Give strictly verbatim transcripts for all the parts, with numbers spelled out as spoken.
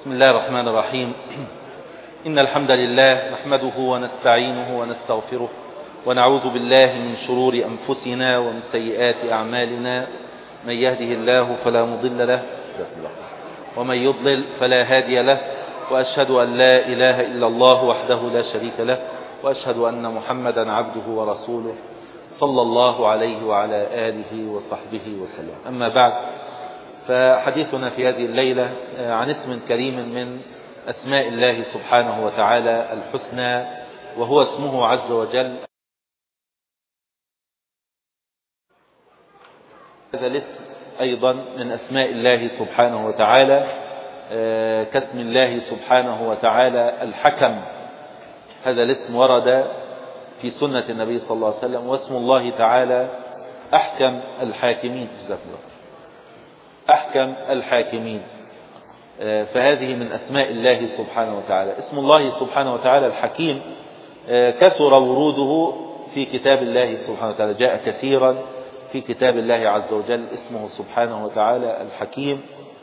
بسم الله الرحمن الرحيم. إن الحمد لله نحمده ونستعينه ونستغفره ونعوذ بالله من شرور أنفسنا ومن سيئات أعمالنا. من يهده الله فلا مضل له ومن يضلل فلا هادي له، وأشهد أن لا إله إلا الله وحده لا شريك له، وأشهد أن محمدا عبده ورسوله صلى الله عليه وعلى آله وصحبه وسلم. أما بعد، فحديثنا في هذه الليلة عن اسم كريم من أسماء الله سبحانه وتعالى الحسنى، وهو اسمه عز وجل. هذا الاسم أيضا من أسماء الله سبحانه وتعالى كاسم الله سبحانه وتعالى الحكم. هذا الاسم ورد في سنة النبي صلى الله عليه وسلم، واسم الله تعالى أحكم الحاكمين. جزاك الله. أحكم الحاكمين، فهذه من أسماء الله سبحانه وتعالى. اسم الله سبحانه وتعالى الحكيم كثر وروده في كتاب الله سبحانه وتعالى، جاء كثيرا في كتاب الله عز وجل اسمه سبحانه وتعالى الحكيم.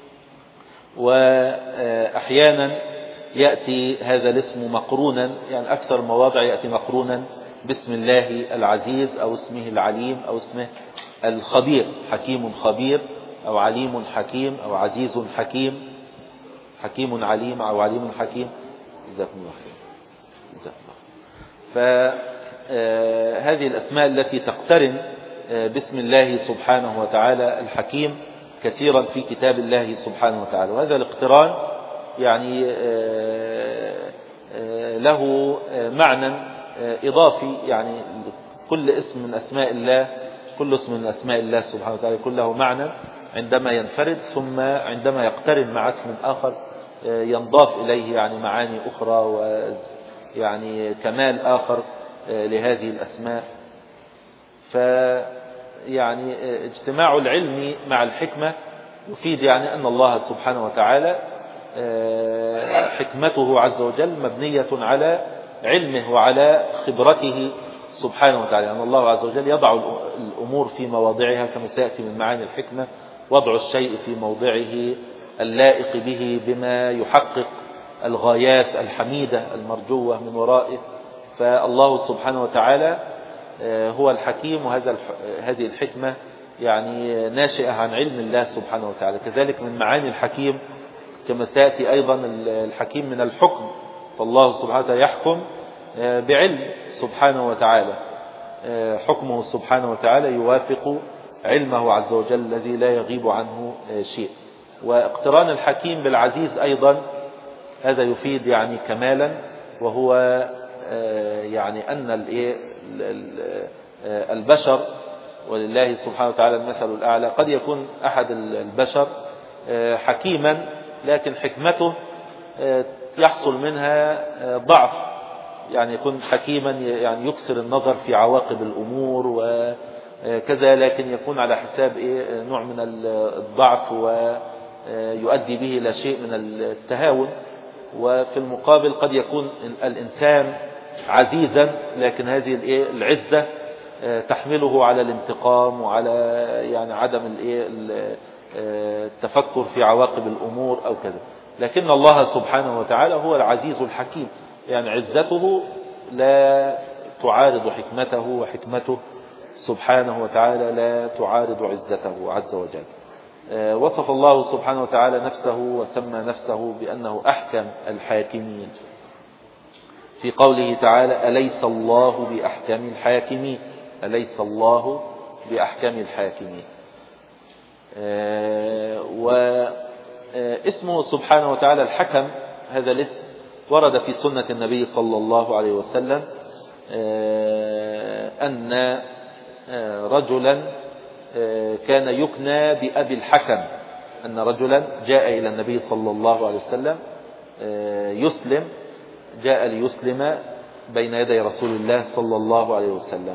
وأحيانا يأتي هذا الاسم مقرونا، يعني أكثر المواضع يأتي مقرونا باسم الله العزيز أو اسمه العليم أو اسمه الخبير، حكيم خبير أو عليم حكيم أو عزيز حكيم، حكيم عليم أو عليم حكيم. جزاكم الله خير. جزاكم الله. فهذه الأسماء التي تقترن باسم الله سبحانه وتعالى الحكيم كثيرا في كتاب الله سبحانه وتعالى، وهذا الاقتران يعني له معنى إضافي، يعني كل اسم من أسماء الله كل اسم من أسماء الله سبحانه وتعالى يكون له معنى عندما ينفرد، ثم عندما يقترن مع اسم آخر ينضاف إليه يعني معاني أخرى ويعني كمال آخر لهذه الأسماء. فيعني اجتماع العلم مع الحكمة يفيد يعني أن الله سبحانه وتعالى حكمته عز وجل مبنية على علمه وعلى خبرته سبحانه وتعالى. يعني الله عز وجل يضع الأمور في مواضعها كما سيأتي من معاني الحكمة، وضع الشيء في موضعه اللائق به بما يحقق الغايات الحميدة المرجوة من ورائه. فالله سبحانه وتعالى هو الحكيم، وهذا هذه الحكمة يعني ناشئة عن علم الله سبحانه وتعالى. كذلك من معاني الحكيم كما سيأتي أيضا الحكيم من الحكم، فالله سبحانه وتعالى يحكم بعلم سبحانه وتعالى، حكمه سبحانه وتعالى يوافق علمه عز وجل الذي لا يغيب عنه شيء. واقتران الحكيم بالعزيز أيضا هذا يفيد يعني كمالا، وهو يعني أن البشر ولله سبحانه وتعالى المثل الأعلى، قد يكون أحد البشر حكيما لكن حكمته يحصل منها ضعف، يعني يكون حكيما يعني يكثر النظر في عواقب الأمور وكذا، لكن يكون على حساب إيه نوع من الضعف ويؤدي به إلى شيء من التهاون. وفي المقابل قد يكون الإنسان عزيزا لكن هذه العزة تحمله على الانتقام وعلى يعني عدم التفكر في عواقب الأمور أو كذا. لكن الله سبحانه وتعالى هو العزيز الحكيم، يعني عزته لا تعارض حكمته، وحكمته سبحانه وتعالى لا تعارض عزته عز وجل. وصف الله سبحانه وتعالى نفسه وسمى نفسه بأنه أحكم الحاكمين في قوله تعالى: أليس الله بأحكم الحاكمين. أليس الله بأحكم الحاكمين. واسمه سبحانه وتعالى الحكم، هذا الاسم ورد في سنة النبي صلى الله عليه وسلم أن رجلا كان يكنى بأبي الحكم، أن رجلا جاء إلى النبي صلى الله عليه وسلم يسلم، جاء ليسلم بين يدي رسول الله صلى الله عليه وسلم،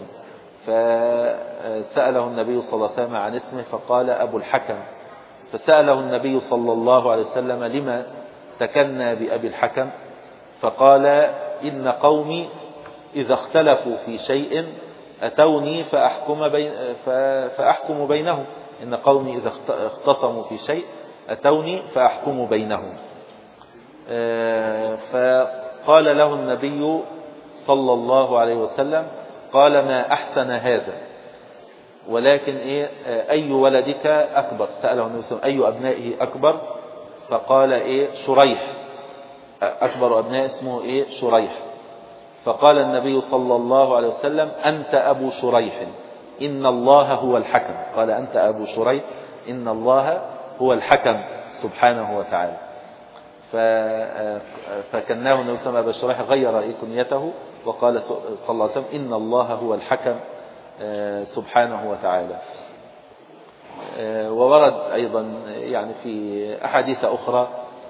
فسأله النبي صلى الله عليه وسلم عن اسمه فقال أبو الحكم، فسأله النبي صلى الله عليه وسلم لما تكنى بأبي الحكم، فقال: إن قومي إذا اختلفوا في شيء أتوني فأحكم, بين فأحكم بينهم. إن قومي إذا اختصموا في شيء أتوني فأحكم بينهم. فقال له النبي صلى الله عليه وسلم قال ما أحسن هذا، ولكن إيه أي ولدك أكبر؟ سأله النبي صلى الله عليه وسلم أي أبنائه أكبر؟ فقال إيه شريح، أكبر أبناء اسمه إيه شريح. فقال النبي صلى الله عليه وسلم أنت أبو شريح إن الله هو الحكم. قال أنت أبو شريح إن الله هو الحكم سبحانه وتعالى. فكناه النبي صلى الله عليه وسلم غير إيه كنيته وقال صلى الله عليه وسلم إن الله هو الحكم سبحانه وتعالى. وورد أيضا يعني في أحاديث أخرى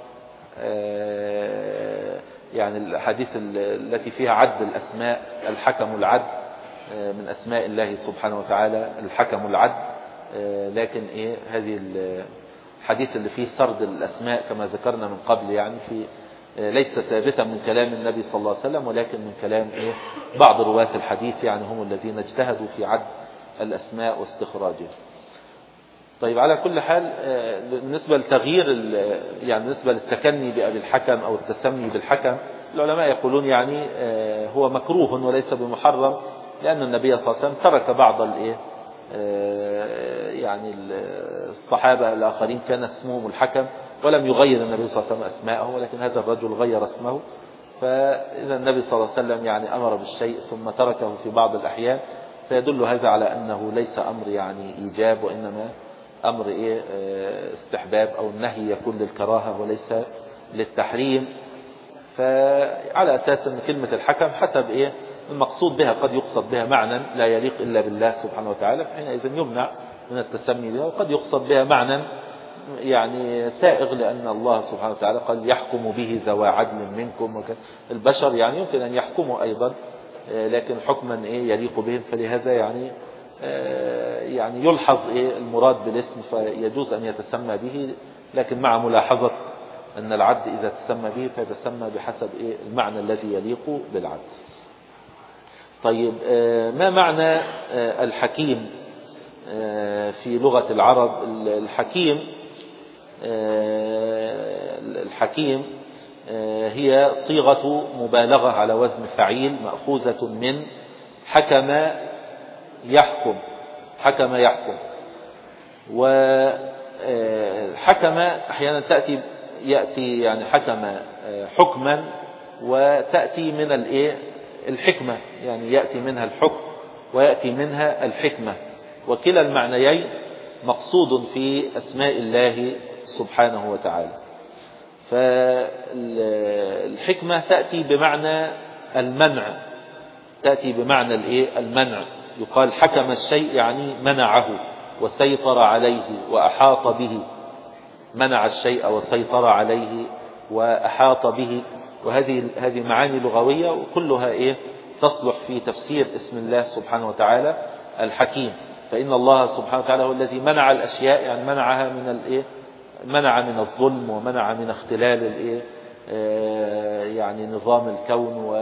يعني الحديث التي فيها عد الأسماء، الحكم العدل من أسماء الله سبحانه وتعالى الحكم العدل. لكن إيه هذه الحديث اللي فيه سرد الأسماء كما ذكرنا من قبل يعني في ليس ثابتا من كلام النبي صلى الله عليه وسلم، ولكن من كلام إيه بعض رواة الحديث يعني هم الذين اجتهدوا في عد الأسماء واستخراجها. طيب على كل حال بالنسبة لتغيير يعني بالنسبة للتكني بأبي الحكم أو التسمي بالحكم، العلماء يقولون يعني هو مكروه وليس بمحرم، لأن النبي صلى الله عليه وسلم ترك بعض الإيه يعني الصحابة الآخرين كان اسمهم الحكم ولم يغير النبي صلى الله عليه وسلم أسماءه، ولكن هذا الرجل غير اسمه. فإذا النبي صلى الله عليه وسلم يعني أمر بالشيء ثم تركه في بعض الأحيان، فيدل هذا على أنه ليس أمر يعني إيجاب، وإنما أمر إيه استحباب، أو النهي يكون للكراهة وليس للتحريم. فعلى أساس أن كلمة الحكم حسب إيه المقصود بها، قد يقصد بها معنى لا يليق إلا بالله سبحانه وتعالى فحينئذ يمنع من التسمي بها، وقد يقصد بها معنى يعني سائغ، لأن الله سبحانه وتعالى قال يحكم به ذوى عدل منكم، البشر يعني يمكن أن يحكموا أيضا لكن حكما إيه يليق بهم، فلهذا يعني يعني يلحظ إيه المراد بالاسم فيجوز أن يتسمى به، لكن مع ملاحظة أن العبد إذا تسمى به فيتسمى بحسب إيه المعنى الذي يليق بالعبد. طيب ما معنى الحكيم في لغة العرب؟ الحكيم الحكيم هي صيغة مبالغة على وزن فعيل مأخوذة من حكم يحكم، حكم يحكم. وحكم أحيانا تأتي يأتي يعني حكم حكما، وتأتي من الايه الحكمة، يعني يأتي منها الحكم ويأتي منها الحكمة، وكلا المعنيين مقصود في أسماء الله سبحانه وتعالى. فالحكمة تأتي بمعنى المنع، تأتي بمعنى الايه المنع، يقال حكم الشيء يعني منعه وسيطر عليه وأحاط به، منع الشيء وسيطر عليه وأحاط به. وهذه هذه معاني لغوية وكلها إيه تصلح في تفسير اسم الله سبحانه وتعالى الحكيم. فإن الله سبحانه وتعالى هو الذي منع الأشياء، يعني منعها من الإيه منع من الظلم ومنع من اختلال الإيه يعني نظام الكون، و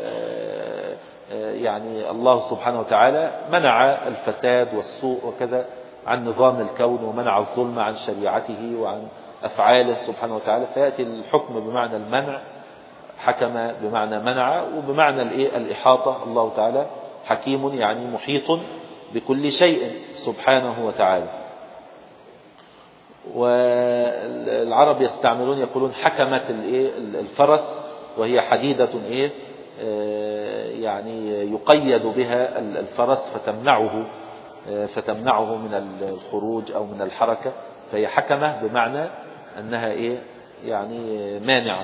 يعني الله سبحانه وتعالى منع الفساد والسوء وكذا عن نظام الكون، ومنع الظلم عن شريعته وعن أفعاله سبحانه وتعالى. فيأتي الحكم بمعنى المنع، حكم بمعنى منع، وبمعنى الإيه الإحاطة. الله تعالى حكيم يعني محيط بكل شيء سبحانه وتعالى. والعرب يستعملون يقولون حكمت الإيه الفرس، وهي حديدة إيه يعني يقيد بها الفرس فتمنعه فتمنعه من الخروج أو من الحركة، فهي حكمة بمعنى أنها إيه يعني مانعة.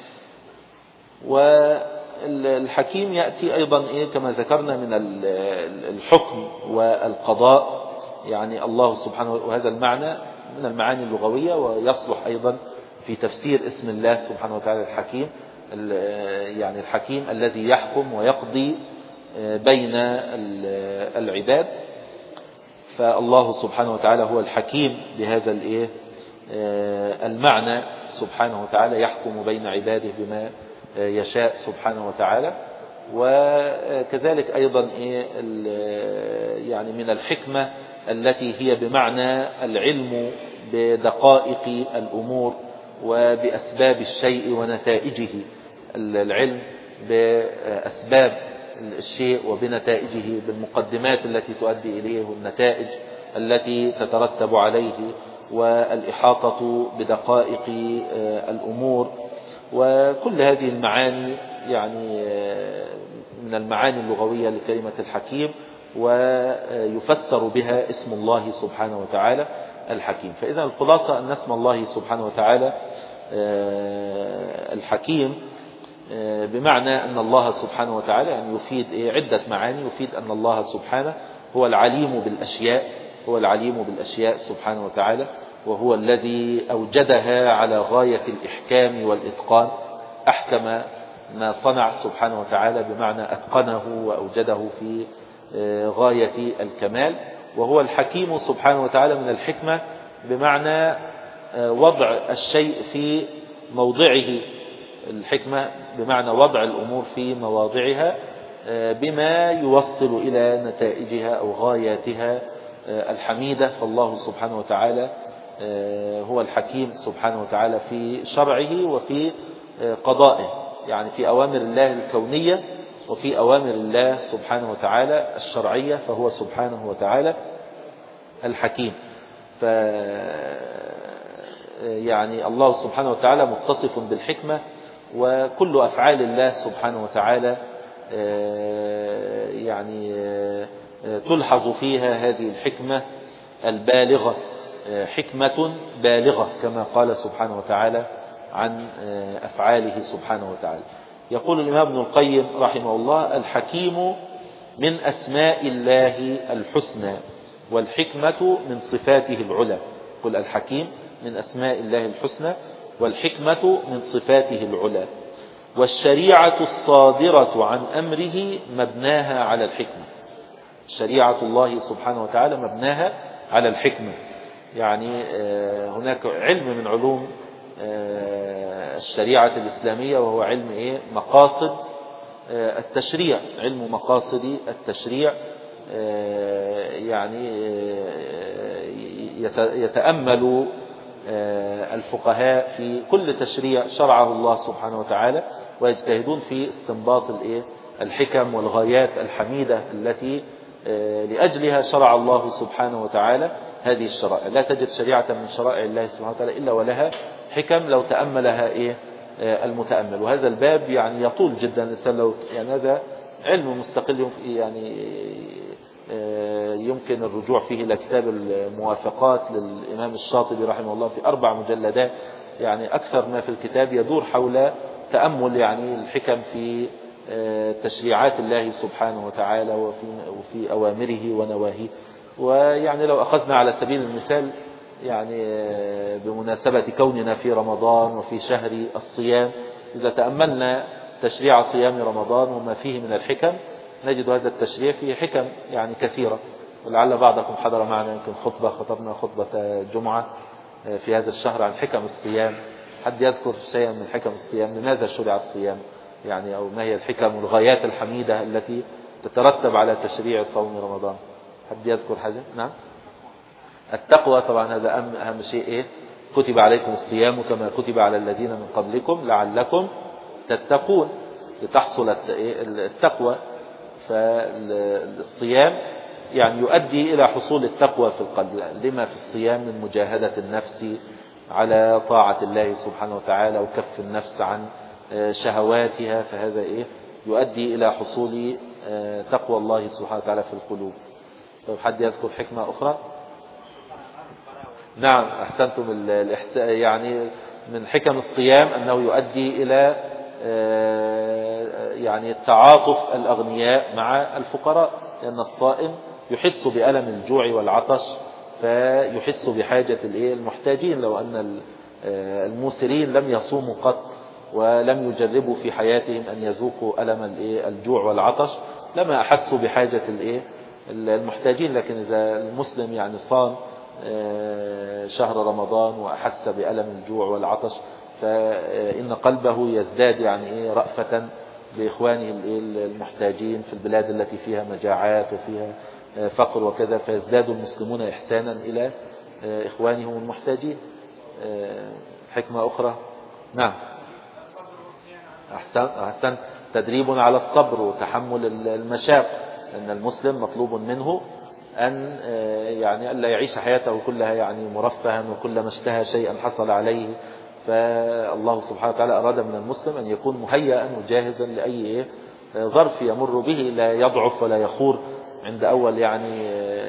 والحكيم يأتي أيضا إيه كما ذكرنا من الحكم والقضاء، يعني الله سبحانه، وهذا المعنى من المعاني اللغوية، ويصلح أيضا في تفسير اسم الله سبحانه وتعالى الحكيم، يعني الحكيم الذي يحكم ويقضي بين العباد. فالله سبحانه وتعالى هو الحكيم بهذا الايه المعنى سبحانه وتعالى، يحكم بين عباده بما يشاء سبحانه وتعالى. وكذلك أيضا إيه يعني من الحكمة التي هي بمعنى العلم بدقائق الأمور وبأسباب الشيء ونتائجه، العلم بأسباب الشيء وبنتائجه، بالمقدمات التي تؤدي إليه والنتائج التي تترتب عليه، والإحاطة بدقائق الأمور. وكل هذه المعاني يعني من المعاني اللغوية لكلمة الحكيم، ويفسر بها اسم الله سبحانه وتعالى الحكيم. فإذا الخلاصة أن اسم الله سبحانه وتعالى الحكيم بمعنى أن الله سبحانه وتعالى يعني يفيد عدة معاني. يفيد أن الله سبحانه هو العليم بالأشياء، هو العليم بالأشياء سبحانه وتعالى، وهو الذي أوجدها على غاية الإحكام والإتقان. أحكم ما صنع سبحانه وتعالى بمعنى أتقنه وأوجده في غاية الكمال. وهو الحكيم سبحانه وتعالى من الحكمة بمعنى وضع الشيء في موضعه، الحكمة بمعنى وضع الأمور في مواضعها بما يوصل إلى نتائجها أو غاياتها الحميدة. فالله سبحانه وتعالى هو الحكيم سبحانه وتعالى في شرعه وفي قضائه، يعني في أوامر الله الكونية وفي أوامر الله سبحانه وتعالى الشرعية، فهو سبحانه وتعالى الحكيم. ف يعني الله سبحانه وتعالى متصف بالحكمة، وكل أفعال الله سبحانه وتعالى يعني تلحظ فيها هذه الحكمة البالغة، حكمة بالغة كما قال سبحانه وتعالى عن أفعاله سبحانه وتعالى. يقول الإمام ابن القيم رحمه الله: الحكيم من أسماء الله الحسنى، والحكمة من صفاته العلى. قل الحكيم من أسماء الله الحسنى، والحكمة من صفاته العلى، والشريعة الصادرة عن أمره مبناها على الحكمة. شريعة الله سبحانه وتعالى مبناها على الحكمة. يعني هناك علم من علوم الشريعة الإسلامية، وهو علم إيه؟ مقاصد التشريع، علم مقاصد التشريع. يعني يتأمل الفقهاء في كل تشريع شرعه الله سبحانه وتعالى، ويجتهدون في استنباط الحكم والغايات الحميدة التي لأجلها شرع الله سبحانه وتعالى هذه الشرائع. لا تجد شريعة من شرائع الله سبحانه وتعالى إلا ولها حكم لو تأملها إيه المتأمل. وهذا الباب يعني يطول جدا الإنسان لو يعني هذا علم مستقل، يعني يمكن الرجوع فيه إلى كتاب الموافقات للإمام الشاطبي رحمه الله في أربع مجلدات. يعني أكثر ما في الكتاب يدور حول تأمل يعني الحكم في تشريعات الله سبحانه وتعالى وفي, وفي أوامره ونواهيه. ويعني لو أخذنا على سبيل المثال يعني بمناسبة كوننا في رمضان وفي شهر الصيام، إذا تأملنا تشريع صيام رمضان وما فيه من الحكم نجد هذا التشريع فيه حكم يعني كثيرة. ولعل بعضكم حضر معنا يمكن خطبة خطبنا خطبة جمعة في هذا الشهر عن حكم الصيام. حد يذكر شيئا من حكم الصيام؟ لماذا شرع الصيام يعني، أو ما هي الحكم والغايات الحميدة التي تترتب على تشريع صوم رمضان؟ حد يذكر حاجة؟ نعم، التقوى طبعا، هذا أهم, أهم شيء إيه؟ كتب عليكم الصيام كما كتب على الذين من قبلكم لعلكم تتقون، لتحصل التقوى. فالصيام يعني يؤدي إلى حصول التقوى في القلب، لما في الصيام من مجاهدة النفس على طاعة الله سبحانه وتعالى وكف النفس عن شهواتها، فهذا إيه؟ يؤدي إلى حصول تقوى الله سبحانه وتعالى في القلوب. طيب حد يذكر حكمة أخرى؟ نعم أحسنتم الإحسان. يعني من حكم الصيام أنه يؤدي إلى يعني التعاطف الأغنياء مع الفقراء، لأن الصائم يحس بألم الجوع والعطش فيحس بحاجة المحتاجين. لو أن الموسرين لم يصوموا قط ولم يجربوا في حياتهم أن يذوقوا ألم الجوع والعطش لما أحسوا بحاجة المحتاجين. لكن إذا المسلم يعني صام شهر رمضان وأحس بألم الجوع والعطش فإن قلبه يزداد يعني رأفة بإخوانه المحتاجين في البلاد التي فيها مجاعات وفيها فقر وكذا، فيزداد المسلمون إحسانا إلى إخوانهم المحتاجين. حكمة أخرى. نعم أحسن أحسن تدريب على الصبر وتحمل المشاق، أن المسلم مطلوب منه أن يعني ألا يعيش حياته كلها يعني مرفها وكلما اشتهى شيئا حصل عليه. فالله سبحانه وتعالى أراد من المسلم أن يكون مهيئا وجاهزا لأي ظرف يمر به، لا يضعف ولا يخور عند أول يعني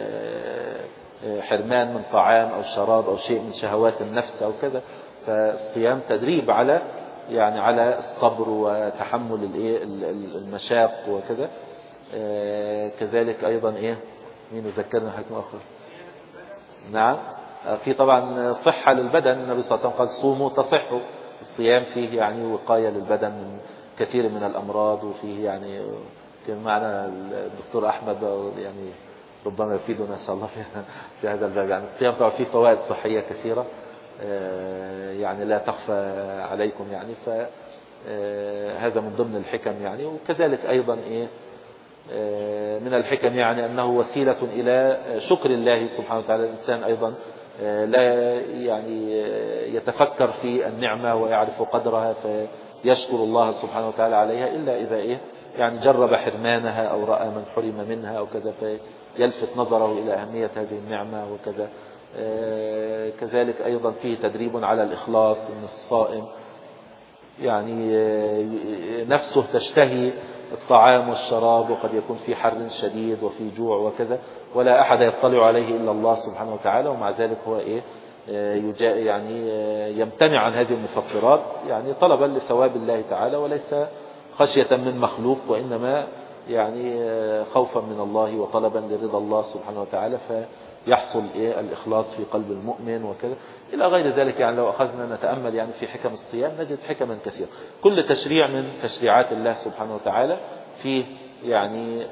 حرمان من طعام أو شراب أو شيء من شهوات النفس أو كذا. فالصيام تدريب على يعني على الصبر وتحمل المشاق وكذا. كذلك أيضا إيه مين يذكرنا حكمة أخرى؟ نعم في طبعا صحة للبدن، النبي صلى الله عليه وسلم قال صوموا تصحوا. الصيام فيه يعني وقاية للبدن من كثير من الأمراض، وفيه يعني كان معنا الدكتور أحمد يعني ربما يفيدنا إن شاء الله في هذا الباب. يعني الصيام طبعا فيه فوائد صحية كثيرة يعني لا تخفى عليكم يعني، فهذا من ضمن الحكم يعني. وكذلك أيضا إيه من الحكم يعني أنه وسيلة إلى شكر الله سبحانه وتعالى. الإنسان أيضا لا يعني يتفكر في النعمة ويعرف قدرها فيشكر الله سبحانه وتعالى عليها إلا إذا إيه يعني جرب حرمانها أو رأى من حرم منها أو كذا فيلفت نظره إلى أهمية هذه النعمة وكذا. كذلك أيضا فيه تدريب على الإخلاص، إن الصائم يعني نفسه تشتهي الطعام والشراب وقد يكون في حر شديد وفي جوع وكذا، ولا أحد يطلع عليه إلا الله سبحانه وتعالى، ومع ذلك هو إيه يعني يمتنع عن هذه المفطرات يعني طلبا لثواب الله تعالى وليس خشية من مخلوق، وإنما يعني خوفا من الله وطلبا لرضا الله سبحانه وتعالى، فيحصل إيه الإخلاص في قلب المؤمن وكذا إلى غير ذلك. يعني لو أخذنا نتأمل يعني في حكم الصيام نجد حكما كثيرة. كل تشريع من تشريعات الله سبحانه وتعالى فيه يعني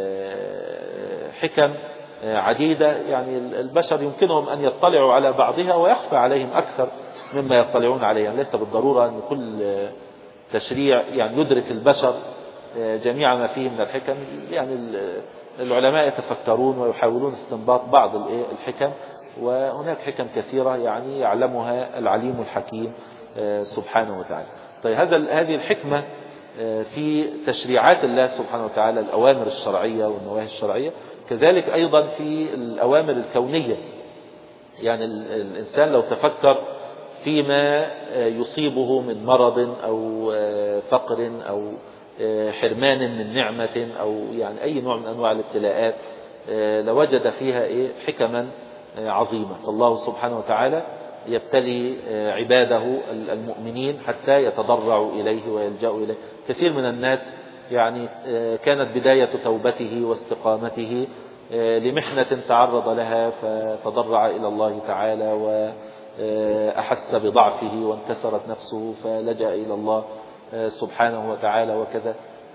حكم عديدة، يعني البشر يمكنهم أن يطلعوا على بعضها ويخفى عليهم أكثر مما يطلعون عليها. ليس بالضرورة أن كل تشريع يعني يدرك البشر جميع ما فيه من الحكم. يعني العلماء يتفكرون ويحاولون استنباط بعض الحكم، وهناك حكم كثيرة يعني يعلمها العليم الحكيم سبحانه وتعالى. طيب هذا هذه الحكمة في تشريعات الله سبحانه وتعالى، الأوامر الشرعية والنواهي الشرعية، كذلك أيضا في الأوامر الكونية. يعني الإنسان لو تفكر فيما يصيبه من مرض أو فقر أو حرمان من نعمة أو يعني أي نوع من أنواع الابتلاءات لوجد فيها إيه حكما عظيمة. فالله سبحانه وتعالى يبتلي عباده المؤمنين حتى يتضرعوا إليه ويلجأوا إليه. كثير من الناس يعني كانت بداية توبته واستقامته لمحنة تعرض لها فتضرع إلى الله تعالى وأحس بضعفه وانكسرت نفسه فلجأ إلى الله سبحانه وتعالى وكذا.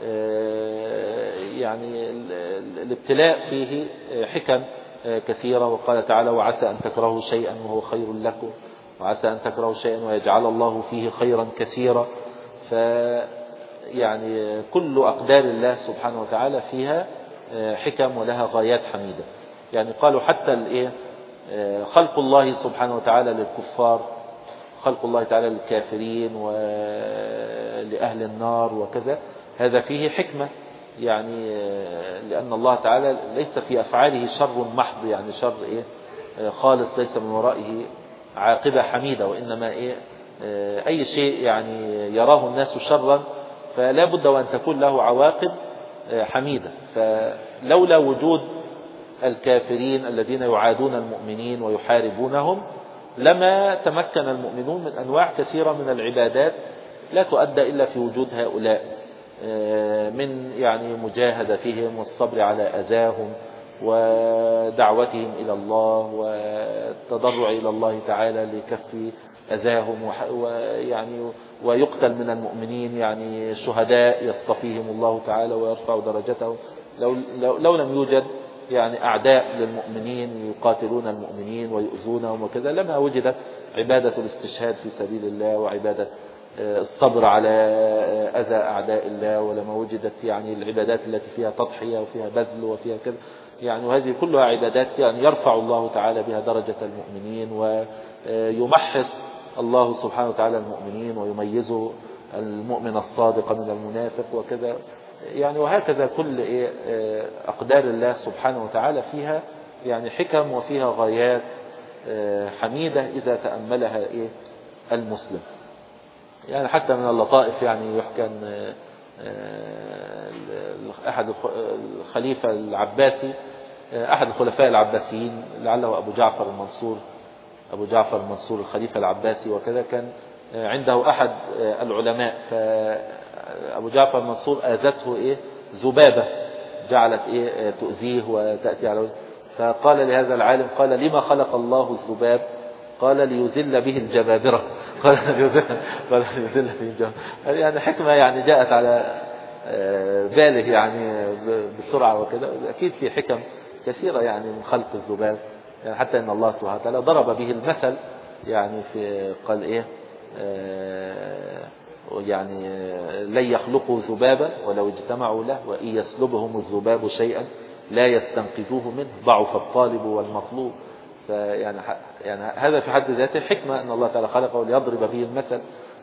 يعني الابتلاء فيه حكم كثيرة. وقال تعالى وعسى أن تكرهوا شيئا وهو خير لكم وعسى أن تكرهوا شيئا ويجعل الله فيه خيرا كثيرا. ف يعني كل أقدار الله سبحانه وتعالى فيها حكم ولها غايات حميدة. يعني قالوا حتى الايه خلق الله سبحانه وتعالى للكفار، خلق الله تعالى للكافرين ولأهل النار وكذا، هذا فيه حكمة. يعني لأن الله تعالى ليس في أفعاله شر محض، يعني شر إيه خالص ليس من ورائه عاقبة حميدة، وإنما إيه أي شيء يعني يراه الناس شرا فلا بد وأن تكون له عواقب حميدة. فلولا وجود الكافرين الذين يعادون المؤمنين ويحاربونهم لما تمكن المؤمنون من أنواع كثيرة من العبادات لا تؤدى إلا في وجود هؤلاء، من يعني مجاهدتهم والصبر على أذاهم ودعوتهم إلى الله والتضرع إلى الله تعالى لكف أذاهم، ويعني ويقتل من المؤمنين يعني شهداء يصطفيهم الله تعالى ويرفع درجتهم. لو, لو, لو لم يوجد يعني أعداء للمؤمنين يقاتلون المؤمنين ويؤذونهم وكذا لما وجدت عبادة الاستشهاد في سبيل الله وعبادة الصبر على أذى أعداء الله، ولما وجدت يعني العبادات التي فيها تضحية وفيها بذل وفيها كذا. يعني وهذه كلها عبادات يعني يرفع الله تعالى بها درجة المؤمنين ويمحص الله سبحانه وتعالى المؤمنين ويميز المؤمن الصادق من المنافق وكذا يعني. وهكذا كل إيه أقدار الله سبحانه وتعالى فيها يعني حكم وفيها غايات حميدة إذا تأملها إيه المسلم. يعني حتى من اللطائف يعني يحكى أن أحد الخليفة العباسي أحد الخلفاء العباسيين لعله أبو جعفر المنصور أبو جعفر المنصور الخليفة العباسي وكذا كان عنده أحد العلماء فأبو جعفر المنصور آذته إيه ذبابة جعلت إيه تؤذيه وتأتي على وجهه فقال لهذا العالم قال لما خلق الله الذباب قال ليذل به الجبابرة قال ليذل قال ليذل به الجبابرة يعني حكمة يعني جاءت على باله يعني بسرعة وكذا. أكيد في حكم كثيرة يعني من خلق الذباب يعني حتى إن الله سبحانه وتعالى ضرب به المثل يعني في قال إيه آه يعني لن يخلقوا ذبابا ولو اجتمعوا له وإن يسلبهم الذباب شيئا لا يستنقذوه منه ضعف الطالب والمطلوب. فيعني يعني هذا في حد ذاته حكمة أن الله تعالى خلقه ليضرب به المثل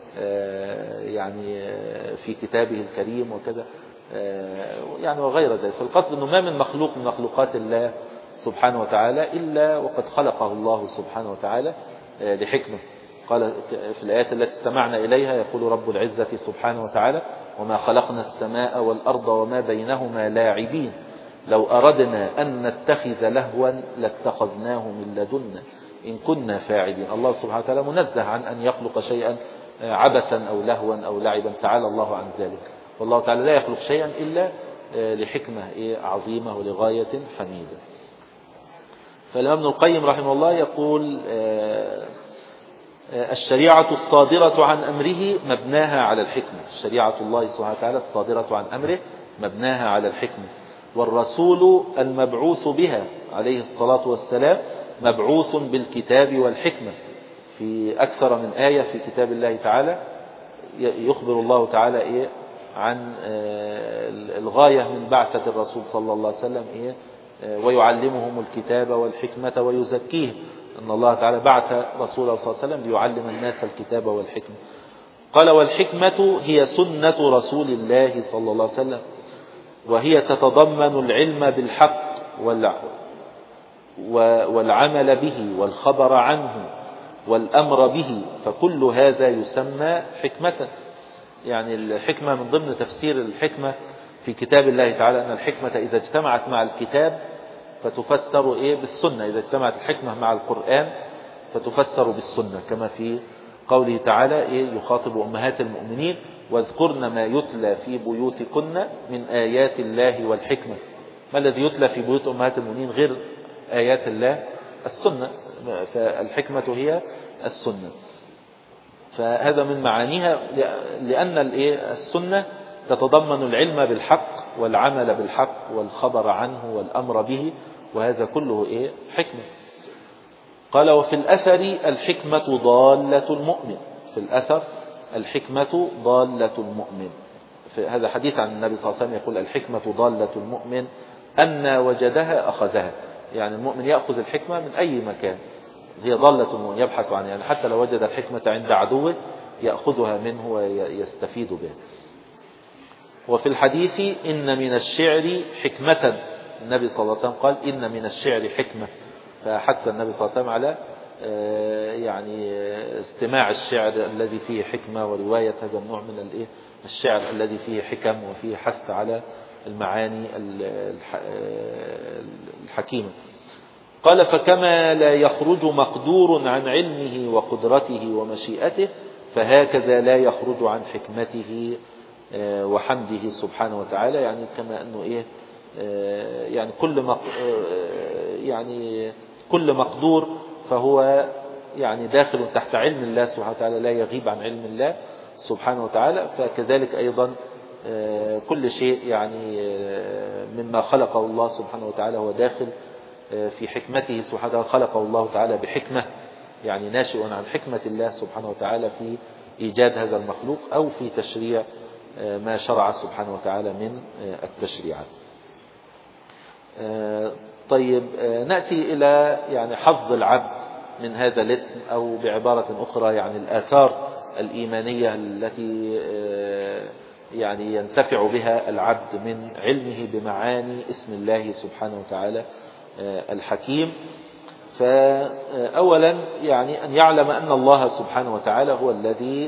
يعني في كتابه الكريم وكذا يعني وغير ذلك. فالقصد أنه ما من مخلوق من مخلوقات الله سبحانه وتعالى إلا وقد خلقه الله سبحانه وتعالى لحكمة. قال في الآيات التي استمعنا إليها يقول رب العزة سبحانه وتعالى وما خلقنا السماء والأرض وما بينهما لاعبين لو أردنا أن نتخذ لهوا لاتخذناه من لدنا إن كنا فاعلين. الله سبحانه وتعالى منزه عن أن يخلق شيئا عبثا أو لهوا أو لعبا تعالى الله عن ذلك. والله تعالى لا يخلق شيئا إلا لحكمة عظيمة ولغاية حميدة. فالإمام ابن القيم رحمه الله يقول الشريعة الصادرة عن أمره مبناها على الحكمة. الشريعة الله سبحانه وتعالى الصادرة عن أمره مبناها على الحكمة. والرسول المبعوث بها عليه الصلاة والسلام مبعوث بالكتاب والحكمة. في أكثر من آية في كتاب الله تعالى يخبر الله تعالى إيه عن الغاية من بعثة الرسول صلى الله عليه وسلم إيه ويعلمهم الكتاب والحكمة ويزكيه. أن الله تعالى بعث رسوله صلى الله عليه وسلم ليعلم الناس الكتاب والحكمة. قال والحكمة هي سنة رسول الله صلى الله عليه وسلم وهي تتضمن العلم بالحق والعمل به والخبر عنه والأمر به فكل هذا يسمى حكمة. يعني الحكمة من ضمن تفسير الحكمة في كتاب الله تعالى أن الحكمة إذا اجتمعت مع الكتاب فتفسر إيه بالسنة. إذا اجتمعت الحكمة مع القرآن فتفسر بالسنة كما في قوله تعالى إيه يخاطب أمهات المؤمنين واذكرن ما يتلى في بيوتكن من آيات الله والحكمة. ما الذي يتلى في بيوت أمهات المؤمنين غير آيات الله؟ السنة. فالحكمة هي السنة. فهذا من معانيها لأن السنة تتضمن العلم بالحق والعمل بالحق والخبر عنه والأمر به وهذا كله إيه حكمة. قال وفي الأثر الحكمة ضالة المؤمن. في الأثر الحكمة ضالة المؤمن. في هذا حديث عن النبي صلى الله عليه وسلم يقول الحكمة ضالة المؤمن أن وجدها أخذها. يعني المؤمن يأخذ الحكمة من أي مكان هي ضالة المؤمن يبحث عنها. يعني حتى لو وجد الحكمة عند عدوه يأخذها منه ويستفيد بها. وفي الحديث إن من الشعر حكمة. النبي صلى الله عليه وسلم قال إن من الشعر حكمة. فحث النبي صلى الله عليه وسلم على يعني استماع الشعر الذي فيه حكمة ورواية هذا النوع من الشعر الذي فيه حكم وفيه حث على المعاني الحكيمة. قال فكما لا يخرج مقدور عن علمه وقدرته ومشيئته فهكذا لا يخرج عن حكمته وحمده سبحانه وتعالى. يعني كما أنه إيه يعني كل مق يعني كل مقدور فهو يعني داخل تحت علم الله سبحانه وتعالى لا يغيب عن علم الله سبحانه وتعالى. فكذلك أيضا كل شيء يعني مما خلقه الله سبحانه وتعالى هو داخل في حكمته سبحانه وتعالى. خلقه الله تعالى بحكمة يعني ناشئ عن حكمة الله سبحانه وتعالى في إيجاد هذا المخلوق أو في تشريع ما شرع سبحانه وتعالى من التشريعات. طيب نأتي إلى يعني حظ العبد من هذا الاسم، أو بعبارة أخرى يعني الآثار الإيمانية التي يعني ينتفع بها العبد من علمه بمعاني اسم الله سبحانه وتعالى الحكيم. فأولا يعني أن يعلم أن الله سبحانه وتعالى هو الذي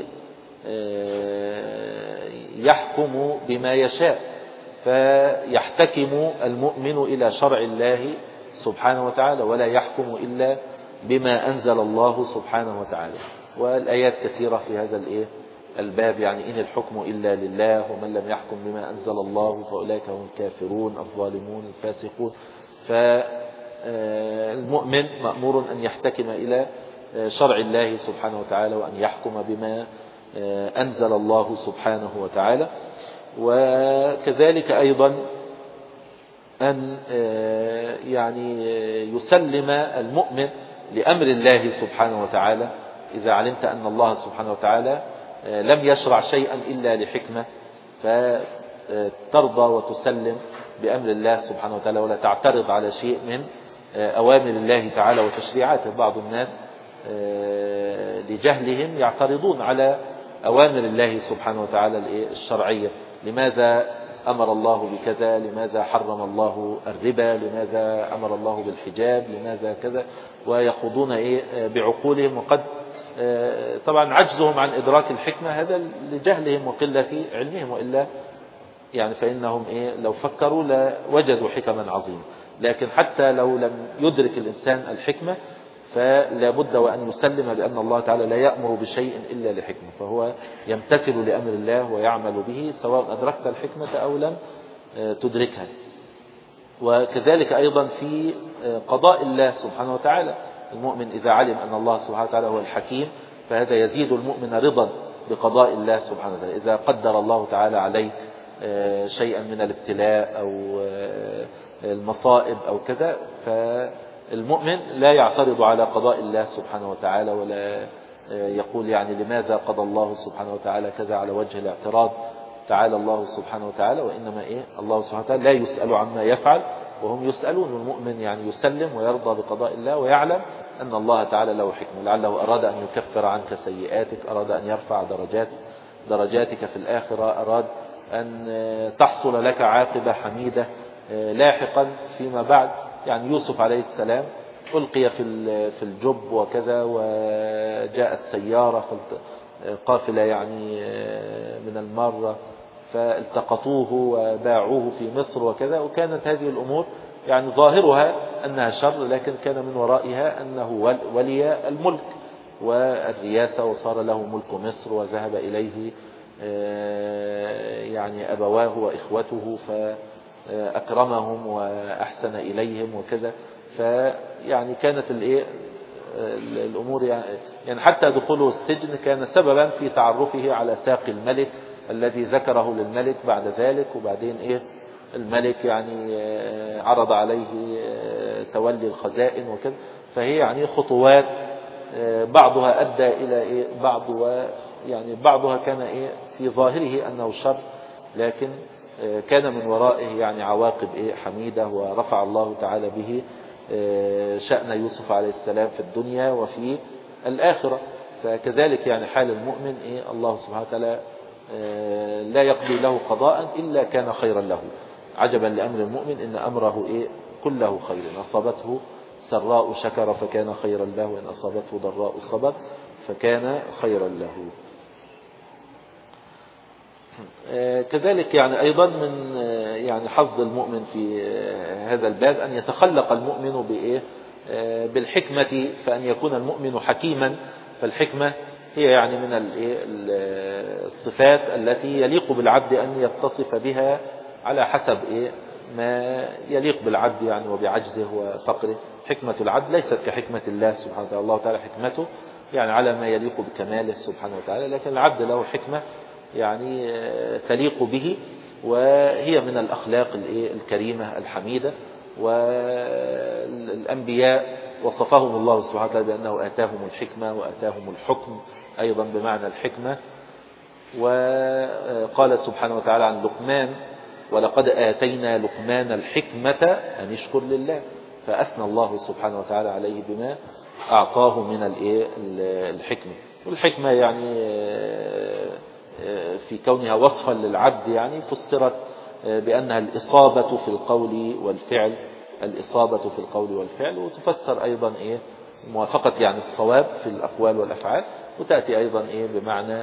يحكم بما يشاء، فيحتكم المؤمن إلى شرع الله سبحانه وتعالى ولا يحكم إلا بما أنزل الله سبحانه وتعالى. والآيات كثيرة في هذا الباب، يعني إن الحكم إلا لله ومن لم يحكم بما أنزل الله فأولئك هم الكافرون الظالمون الفاسقون. فالمؤمن مأمور أن يحتكم إلى شرع الله سبحانه وتعالى وأن يحكم بما أنزل الله سبحانه وتعالى. وكذلك أيضا أن يعني يسلم المؤمن لأمر الله سبحانه وتعالى. إذا علمت أن الله سبحانه وتعالى لم يشرع شيئا إلا لحكمة، فترضى وتسلم بأمر الله سبحانه وتعالى ولا تعترض على شيء من أوامر الله تعالى وتشريعاته. بعض الناس لجهلهم يعترضون على أوامر الله سبحانه وتعالى الشرعية، لماذا أمر الله بكذا، لماذا حرم الله الربا، لماذا أمر الله بالحجاب، لماذا كذا، ويخوضون إيه بعقولهم، وقد طبعا عجزهم عن إدراك الحكمة هذا لجهلهم وقلة علمهم، وإلا يعني فإنهم إيه لو فكروا لوجدوا حكما عظيمة. لكن حتى لو لم يدرك الإنسان الحكمة فلا بد وأن يسلم بأن الله تعالى لا يأمر بشيء إلا لحكمة، فهو يمتثل لأمر الله ويعمل به سواء أدركت الحكمة أو لم تدركها. وكذلك أيضا في قضاء الله سبحانه وتعالى، المؤمن إذا علم أن الله سبحانه وتعالى هو الحكيم فهذا يزيد المؤمن رضا بقضاء الله سبحانه وتعالى. إذا قدر الله تعالى عليك شيئا من الابتلاء أو المصائب أو كذا، فالمؤمن لا يعترض على قضاء الله سبحانه وتعالى ولا يقول يعني لماذا قضى الله سبحانه وتعالى كذا على وجه الاعتراض. تعالى الله سبحانه وتعالى، وإنما إيه الله سبحانه وتعالى لا يسأل عما يفعل وهم يسألون. المؤمن يعني يسلم ويرضى بقضاء الله ويعلم أن الله تعالى له حكمة، لعله أراد أن يكفر عنك سيئاتك، أراد أن يرفع درجات درجاتك في الآخرة، أراد أن تحصل لك عاقبة حميدة لاحقا فيما بعد. يعني يوسف عليه السلام ألقي في الجب وكذا، وجاءت سيارة قافلة يعني من المارة فالتقطوه وباعوه في مصر وكذا، وكانت هذه الأمور يعني ظاهرها أنها شر، لكن كان من ورائها أنه ولي الملك والرياسة وصار له ملك مصر، وذهب إليه يعني أبواه وإخوته فأكرمهم وأحسن إليهم وكذا. فيعني كانت الأمور يعني حتى دخوله السجن كان سببا في تعرفه على ساق الملك الذي ذكره للملك بعد ذلك. وبعدين إيه الملك يعني عرض عليه تولي الخزائن وكذا. فهي يعني خطوات بعضها أدى إلى إيه بعض، يعني بعضها كان إيه في ظاهره أنه شر، لكن كان من ورائه يعني عواقب إيه حميدة، ورفع الله تعالى به شأن يوسف عليه السلام في الدنيا وفي الآخرة. فكذلك يعني حال المؤمن إيه الله سبحانه وتعالى لا يقضي له قضاء إلا كان خيرا له. عجبا لأمر المؤمن إن أمره إيه كله خير، إن أصابته سراء شكر فكان خيرا له، وإن أصابته ضراء صبر فكان خيرا له. كذلك يعني أيضا من يعني حظ المؤمن في هذا الباب أن يتخلق المؤمن بإيه بالحكمة، فأن يكون المؤمن حكيما. فالحكمة هي يعني من الصفات التي يليق بالعبد أن يتصف بها على حسب إيه ما يليق بالعبد يعني وبعجزه وفقره. حكمة العبد ليست كحكمة الله سبحانه وتعالى، الله تعالى حكمته يعني على ما يليق بكماله سبحانه وتعالى، لكن العبد له حكمة يعني تليق به، وهي من الأخلاق الكريمة الحميدة. والأنبياء وصفهم الله سبحانه وتعالى بأنه آتاهم الحكمة وآتاهم الحكم أيضا بمعنى الحكمة. وقال سبحانه وتعالى عن لقمان ولقد آتينا لقمان الحكمة أن يشكر لله، فأثنى الله سبحانه وتعالى عليه بما أعطاه من الإيه الحكمة. والحكمة يعني في كونها وصفا للعبد يعني فسرت بأنها الإصابة في القول والفعل، الإصابة في القول والفعل، وتفسر أيضا إيه موافقة يعني الصواب في الأقوال والأفعال، وتأتي أيضا إيه بمعنى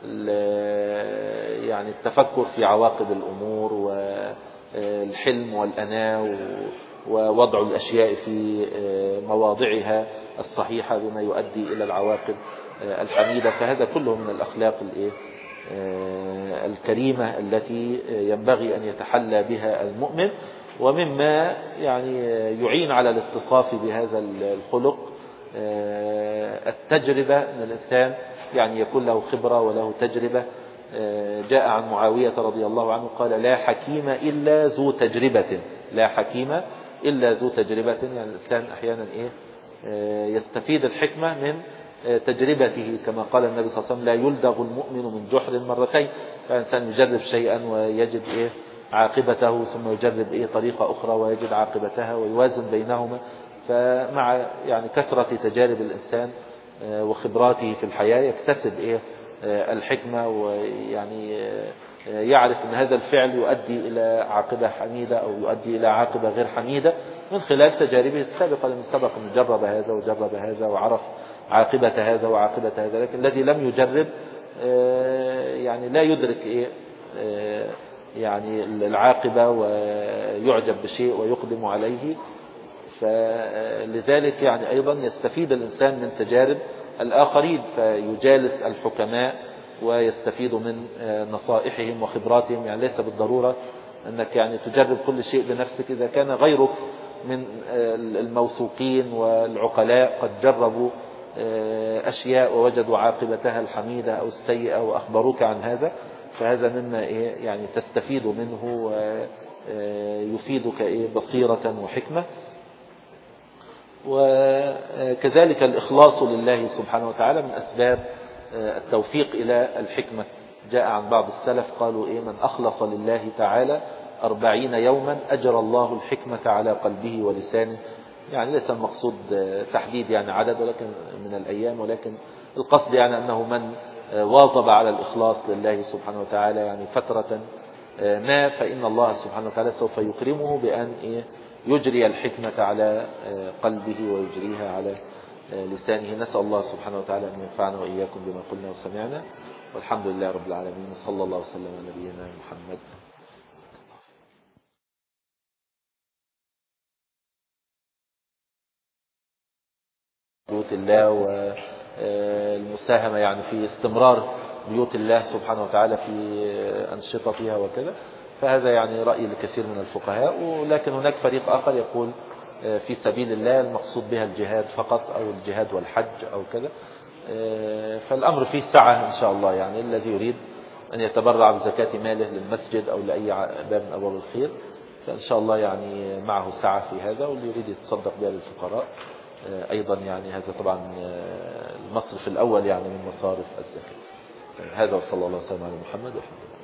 يعني التفكر في عواقب الأمور والحلم والأناة ووضع الأشياء في مواضعها الصحيحة بما يؤدي إلى العواقب الحميدة. فهذا كله من الأخلاق الإيه الكريمة التي ينبغي أن يتحلى بها المؤمن، ومما يعني يعين على الاتصاف بهذا الخلق التجربة، أن الإنسان يعني يكون له خبرة وله تجربة. جاء عن معاوية رضي الله عنه قال: لا حكيم إلا ذو تجربة، لا حكيم إلا ذو تجربة. يعني الإنسان أحيانا إيه يستفيد الحكمة من تجربته، كما قال النبي صلى الله عليه وسلم: لا يلدغ المؤمن من جحر مرتين. فالإنسان يجرب شيئا ويجد إيه عاقبته، ثم يجرب إيه طريقة أخرى ويجد عاقبتها، ويوازن بينهما. فمع يعني كثرة تجارب الإنسان وخبراته في الحياة يكتسب إيه الحكمة، ويعني يعرف أن هذا الفعل يؤدي إلى عاقبة حميدة أو يؤدي إلى عاقبة غير حميدة من خلال تجاربه السابقة، لأنه سبق أن جرب هذا وجرب هذا وعرف عاقبة هذا وعاقبة هذا. لكن الذي لم يجرب يعني لا يدرك إيه يعني العاقبة، ويعجب بشيء ويقدم عليه. فلذلك يعني أيضا يستفيد الإنسان من تجارب الآخرين، فيجالس الحكماء ويستفيد من نصائحهم وخبراتهم. يعني ليس بالضرورة أنك يعني تجرب كل شيء بنفسك، إذا كان غيرك من الموثوقين والعقلاء قد جربوا أشياء ووجدوا عاقبتها الحميدة أو السيئة وأخبروك عن هذا، فهذا مما يعني تستفيد منه ويفيدك بصيرة وحكمة. وكذلك الإخلاص لله سبحانه وتعالى من أسباب التوفيق إلى الحكمة. جاء عن بعض السلف قالوا إيه: من أخلص لله تعالى أربعين يوما أجرى الله الحكمة على قلبه ولسانه. يعني ليس المقصود تحديد يعني عدد ولكن من الأيام، ولكن القصد يعني أنه من واظب على الإخلاص لله سبحانه وتعالى يعني فترة ما، فإن الله سبحانه وتعالى سوف يكرمه بأن يجري الحكمة على قلبه ويجريها على لسانه. نسأل الله سبحانه وتعالى أن ينفعنا وإياكم بما قلنا وسمعنا، والحمد لله رب العالمين، صلى الله وسلم على نبينا محمد. بيوت الله والمساهمة يعني في استمرار بيوت الله سبحانه وتعالى في أنشطتها وكذا، فهذا يعني رأي لكثير من الفقهاء. ولكن هناك فريق آخر يقول في سبيل الله المقصود بها الجهاد فقط، أو الجهاد والحج أو كذا. فالأمر فيه سعة إن شاء الله. يعني الذي يريد أن يتبرع بزكاة ماله للمسجد أو لأي باب من أبواب الخير فإن شاء الله يعني معه سعة في هذا، واللي يريد يتصدق بها للفقراء أيضا يعني هذا طبعا المصرف الأول يعني من مصارف الزكاة. هذا وصلى الله وسلم على محمد والحمد لله.